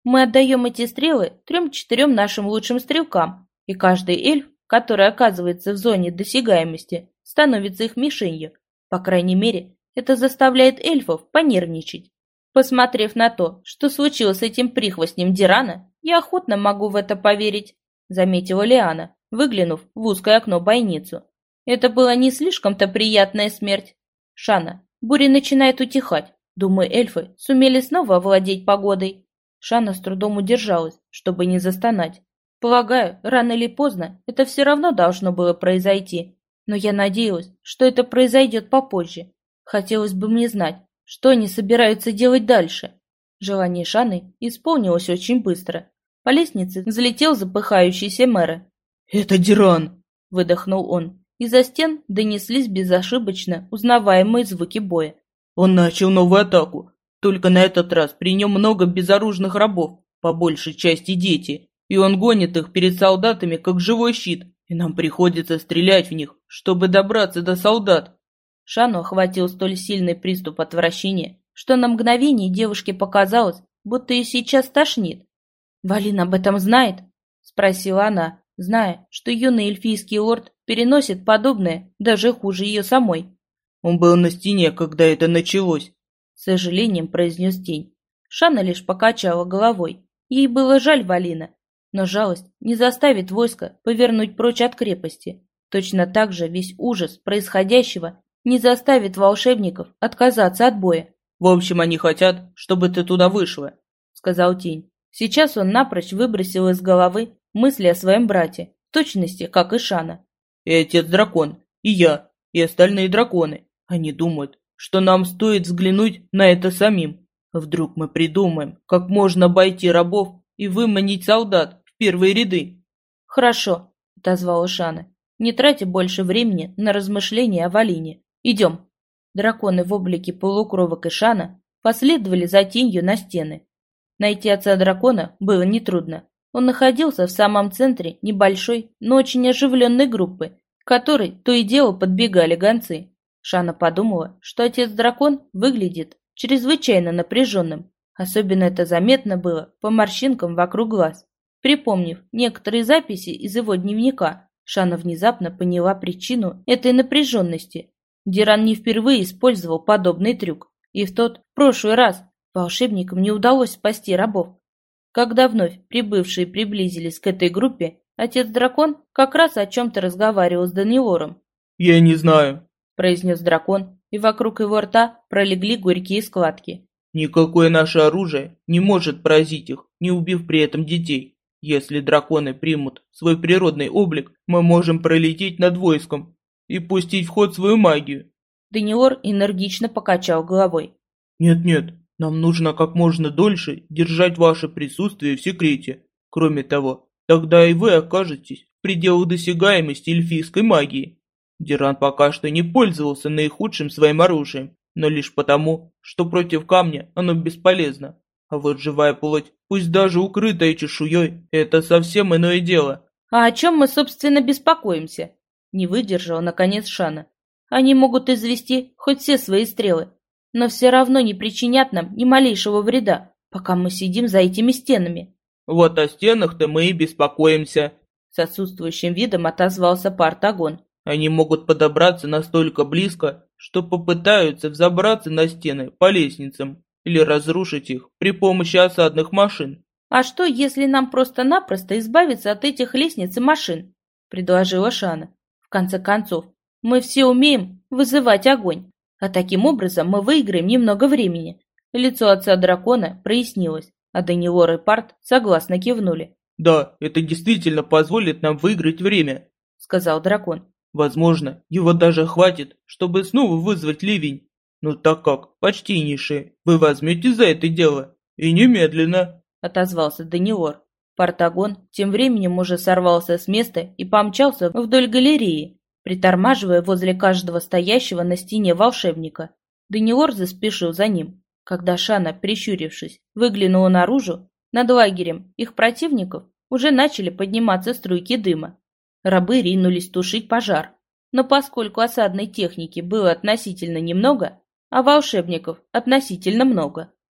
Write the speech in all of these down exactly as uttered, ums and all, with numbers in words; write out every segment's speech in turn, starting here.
Мы отдаем эти стрелы трем-четырем нашим лучшим стрелкам, и каждый эльф, который оказывается в зоне досягаемости, становится их мишенью. По крайней мере, это заставляет эльфов понервничать. Посмотрев на то, что случилось с этим прихвостнем Дирана, я охотно могу в это поверить, заметила Лиана, выглянув в узкое окно бойницу. Это была не слишком-то приятная смерть. Шана, буря начинает утихать. Думаю, эльфы сумели снова овладеть погодой. Шана с трудом удержалась, чтобы не застонать. Полагаю, рано или поздно это все равно должно было произойти. Но я надеялась, что это произойдет попозже. Хотелось бы мне знать, что они собираются делать дальше. Желание Шаны исполнилось очень быстро. По лестнице взлетел запыхающийся мэр. «Это Диран!» — выдохнул он. Из-за стен донеслись безошибочно узнаваемые звуки боя. «Он начал новую атаку. Только на этот раз при нем много безоружных рабов, по большей части дети, и он гонит их перед солдатами как живой щит, и нам приходится стрелять в них, чтобы добраться до солдат». Шану охватил столь сильный приступ отвращения, что на мгновение девушке показалось, будто ее сейчас тошнит. «Валин об этом знает?» — спросила она, зная, что юный эльфийский лорд переносит подобное даже хуже ее самой. «Он был на стене, когда это началось», — с сожалением произнес тень. Шана лишь покачала головой. Ей было жаль Валина, но жалость не заставит войско повернуть прочь от крепости. Точно так же весь ужас происходящего не заставит волшебников отказаться от боя. «В общем, они хотят, чтобы ты туда вышла», — сказал тень. Сейчас он напрочь выбросил из головы мысли о своем брате, в точности, как и Шана. «И отец-дракон, и я, и остальные драконы. Они думают, что нам стоит взглянуть на это самим. Вдруг мы придумаем, как можно обойти рабов и выманить солдат в первые ряды». «Хорошо», — отозвала Шана. «Не тратя больше времени на размышления о Валине. Идем». Драконы в облике полукровок и Шана последовали за тенью на стены. Найти отца дракона было нетрудно. Он находился в самом центре небольшой, но очень оживленной группы, к которой то и дело подбегали гонцы. Шана подумала, что отец-дракон выглядит чрезвычайно напряженным. Особенно это заметно было по морщинкам вокруг глаз. Припомнив некоторые записи из его дневника, Шана внезапно поняла причину этой напряженности. Диран не впервые использовал подобный трюк, и в тот, в прошлый раз, волшебникам не удалось спасти рабов. Когда вновь прибывшие приблизились к этой группе, отец-дракон как раз о чем-то разговаривал с Данилором. «Я не знаю», — произнес дракон, и вокруг его рта пролегли горькие складки. «Никакое наше оружие не может поразить их, не убив при этом детей. Если драконы примут свой природный облик, мы можем пролететь над войском и пустить в ход свою магию». Данилор энергично покачал головой. «Нет-нет, нам нужно как можно дольше держать ваше присутствие в секрете. Кроме того, тогда и вы окажетесь в пределах досягаемости эльфийской магии. Диран пока что не пользовался наихудшим своим оружием, но лишь потому, что против камня оно бесполезно. А вот живая плоть, пусть даже укрытая чешуей, это совсем иное дело». «А о чем мы, собственно, беспокоимся?» Не выдержала, наконец, Шана. «Они могут извести хоть все свои стрелы, но все равно не причинят нам ни малейшего вреда, пока мы сидим за этими стенами». «Вот о стенах-то мы и беспокоимся», — с отсутствующим видом отозвался Партагон. «Они могут подобраться настолько близко, что попытаются взобраться на стены по лестницам или разрушить их при помощи осадных машин». «А что, если нам просто-напросто избавиться от этих лестниц и машин?» — предложила Шана. «В конце концов, мы все умеем вызывать огонь, а таким образом мы выиграем немного времени». Лицо отца дракона прояснилось, а Данилор и Парт согласно кивнули. «Да, это действительно позволит нам выиграть время», — сказал дракон. «Возможно, его даже хватит, чтобы снова вызвать ливень. Но так как, почтеннейшие, вы возьмете за это дело, и немедленно», — отозвался Данилор. Партагон тем временем уже сорвался с места и помчался вдоль галереи, притормаживая возле каждого стоящего на стене волшебника. Данилор заспешил за ним. Когда Шана, прищурившись, выглянула наружу, над лагерем их противников уже начали подниматься струйки дыма. Рабы ринулись тушить пожар, но поскольку осадной техники было относительно немного, а волшебников относительно много,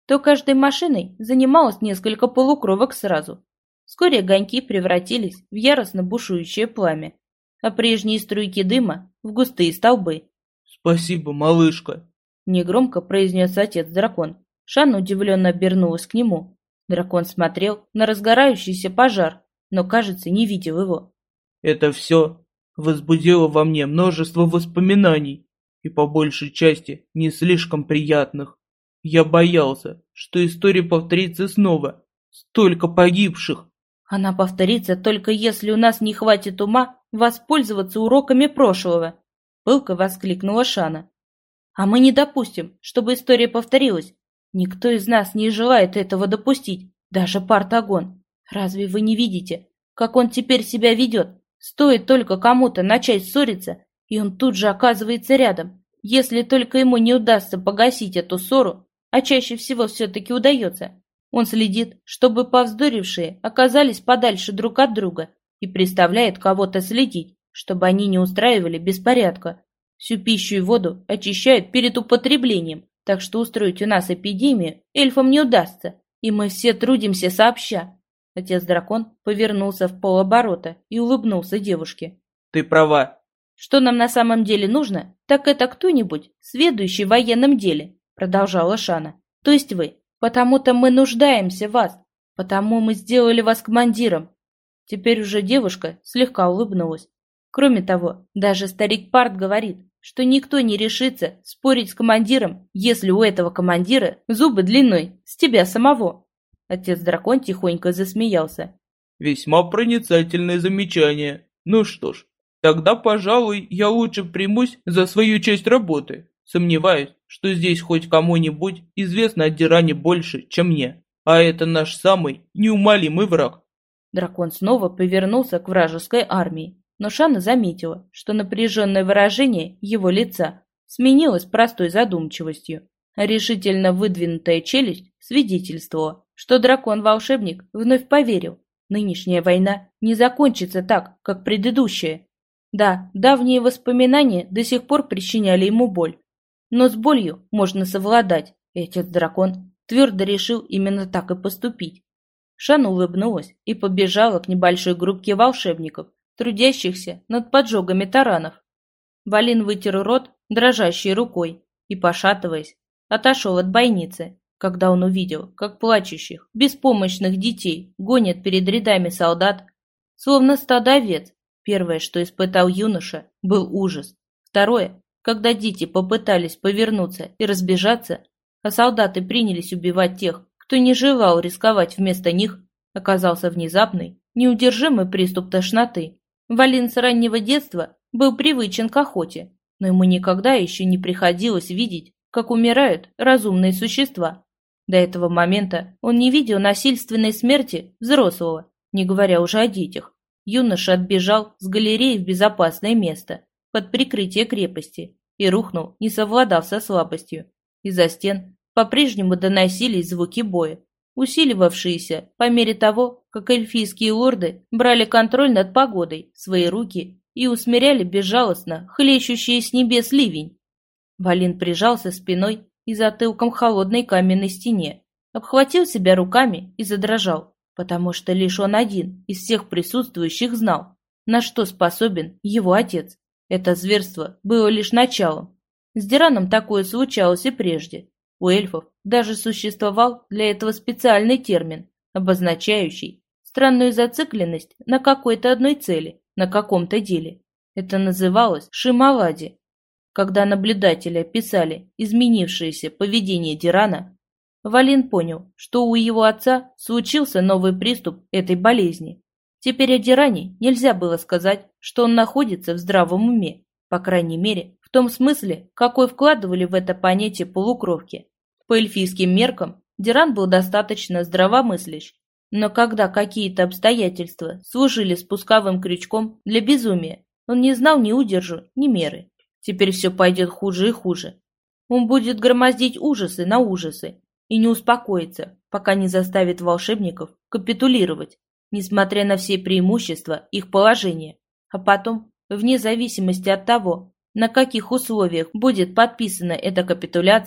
то каждой машиной занималось несколько полукровок сразу. Вскоре огоньки превратились в яростно бушующее пламя, а прежние струйки дыма в густые столбы. «Спасибо, малышка», — негромко произнес отец-дракон. Шана удивленно обернулась к нему. Дракон смотрел на разгорающийся пожар, но, кажется, не видел его. «Это все возбудило во мне множество воспоминаний, и по большей части не слишком приятных. Я боялся, что история повторится снова. Столько погибших!» «Она повторится только если у нас не хватит ума воспользоваться уроками прошлого», — пылко воскликнула Шана. «А мы не допустим, чтобы история повторилась. Никто из нас не желает этого допустить, даже Партагон. Разве вы не видите, как он теперь себя ведет? Стоит только кому-то начать ссориться, и он тут же оказывается рядом. Если только ему не удастся погасить эту ссору, а чаще всего все-таки удается, он следит, чтобы повздорившие оказались подальше друг от друга и приставляет кого-то следить, чтобы они не устраивали беспорядка. Всю пищу и воду очищают перед употреблением, так что устроить у нас эпидемию эльфам не удастся, и мы все трудимся сообща». Отец-дракон повернулся в полоборота и улыбнулся девушке. «Ты права». «Что нам на самом деле нужно, так это кто-нибудь, сведущий в военном деле», продолжала Шана. «То есть вы. Потому-то мы нуждаемся в вас. Потому мы сделали вас командиром». Теперь уже девушка слегка улыбнулась. Кроме того, даже старик Парт говорит, что никто не решится спорить с командиром, если у этого командира зубы длиной с тебя самого. Отец-дракон тихонько засмеялся. «Весьма проницательное замечание. Ну что ж, тогда, пожалуй, я лучше примусь за свою часть работы. Сомневаюсь, что здесь хоть кому-нибудь известно о Диране больше, чем мне. А это наш самый неумолимый враг». Дракон снова повернулся к вражеской армии, но Шана заметила, что напряженное выражение его лица сменилось простой задумчивостью. Решительно выдвинутая челюсть свидетельствовала, что дракон-волшебник вновь поверил. Нынешняя война не закончится так, как предыдущая. Да, давние воспоминания до сих пор причиняли ему боль. Но с болью можно совладать, и отец-дракон твердо решил именно так и поступить. Шана улыбнулась и побежала к небольшой группке волшебников, трудящихся над поджогами таранов. Валин вытер рот дрожащей рукой и, пошатываясь, отошел от бойницы, когда он увидел, как плачущих, беспомощных детей гонят перед рядами солдат, словно стадо овец. Первое, что испытал юноша, был ужас. Второе, когда дети попытались повернуться и разбежаться, а солдаты принялись убивать тех, кто не желал рисковать вместо них, оказался внезапный, неудержимый приступ тошноты. Валин с раннего детства был привычен к охоте, но ему никогда еще не приходилось видеть, как умирают разумные существа. До этого момента он не видел насильственной смерти взрослого, не говоря уже о детях. Юноша отбежал с галереи в безопасное место, под прикрытие крепости, и рухнул, не совладав со слабостью. Из-за стен по-прежнему доносились звуки боя, усиливавшиеся по мере того, как эльфийские лорды брали контроль над погодой в свои руки и усмиряли безжалостно хлещущие с небес ливень. Валин прижался спиной и затылком к холодной каменной стене, обхватил себя руками и задрожал, потому что лишь он один из всех присутствующих знал, на что способен его отец. Это зверство было лишь началом. С Дираном такое случалось и прежде. У эльфов даже существовал для этого специальный термин, обозначающий странную зацикленность на какой-то одной цели, на каком-то деле. Это называлось шималади. Когда наблюдатели описали изменившееся поведение Дирана, Валин понял, что у его отца случился новый приступ этой болезни. Теперь о Диране нельзя было сказать, что он находится в здравом уме, по крайней мере, в том смысле, какой вкладывали в это понятие полукровки. По эльфийским меркам Диран был достаточно здравомыслящ, но когда какие-то обстоятельства служили спусковым крючком для безумия, он не знал ни удержу, ни меры. Теперь все пойдет хуже и хуже. Он будет громоздить ужасы на ужасы и не успокоится, пока не заставит волшебников капитулировать, несмотря на все преимущества их положения. А потом, вне зависимости от того, на каких условиях будет подписана эта капитуляция,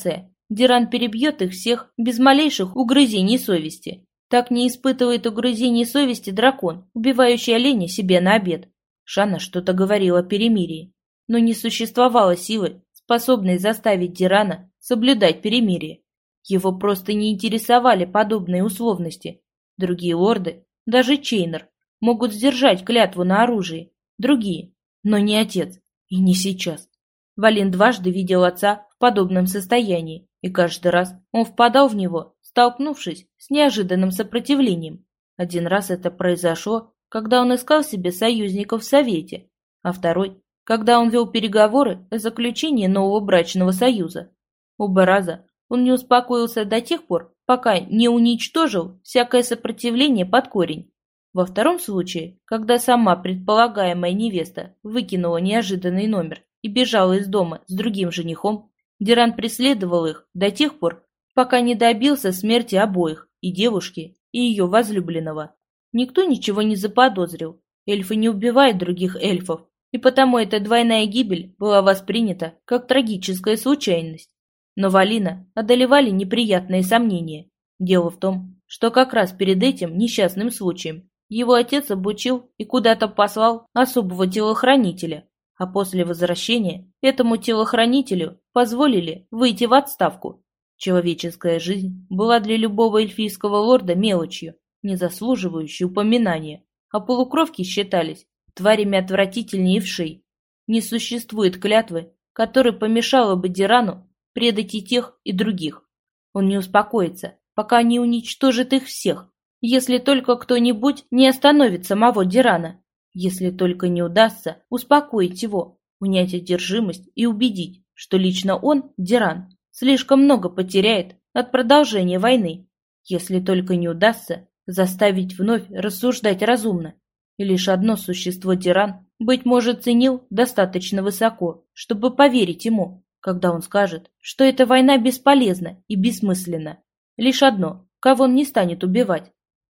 Диран перебьет их всех без малейших угрызений совести. Так не испытывает угрызений совести дракон, убивающий оленя себе на обед. Шана что-то говорила о перемирии, но не существовало силы, способной заставить Дирана соблюдать перемирие. Его просто не интересовали подобные условности. Другие лорды, даже Чейнер, могут сдержать клятву на оружии. Другие, но не отец, и не сейчас. Валин дважды видел отца в подобном состоянии, и каждый раз он впадал в него, столкнувшись с неожиданным сопротивлением. Один раз это произошло, когда он искал себе союзников в Совете, а второй, когда он вел переговоры о заключении нового брачного союза. Оба раза он не успокоился до тех пор, пока не уничтожил всякое сопротивление под корень. Во втором случае, когда сама предполагаемая невеста выкинула неожиданный номер и бежала из дома с другим женихом, Диран преследовал их до тех пор, пока не добился смерти обоих, и девушки, и ее возлюбленного. Никто ничего не заподозрил, эльфы не убивают других эльфов, и потому эта двойная гибель была воспринята как трагическая случайность. Но Валина одолевали неприятные сомнения. Дело в том, что как раз перед этим несчастным случаем его отец обучил и куда-то послал особого телохранителя, а после возвращения этому телохранителю позволили выйти в отставку. Человеческая жизнь была для любого эльфийского лорда мелочью, не заслуживающей упоминания, а полукровки считались тварями отвратительнее вшей. Не существует клятвы, которая помешала бы Дирану предать и тех, и других. Он не успокоится, пока не уничтожит их всех, если только кто-нибудь не остановит самого Дирана, если только не удастся успокоить его, унять одержимость и убедить, что лично он, Диран, слишком много потеряет от продолжения войны, если только не удастся заставить вновь рассуждать разумно. И лишь одно существо Диран, быть может, ценил достаточно высоко, чтобы поверить ему, когда он скажет, что эта война бесполезна и бессмысленна. Лишь одно, кого он не станет убивать,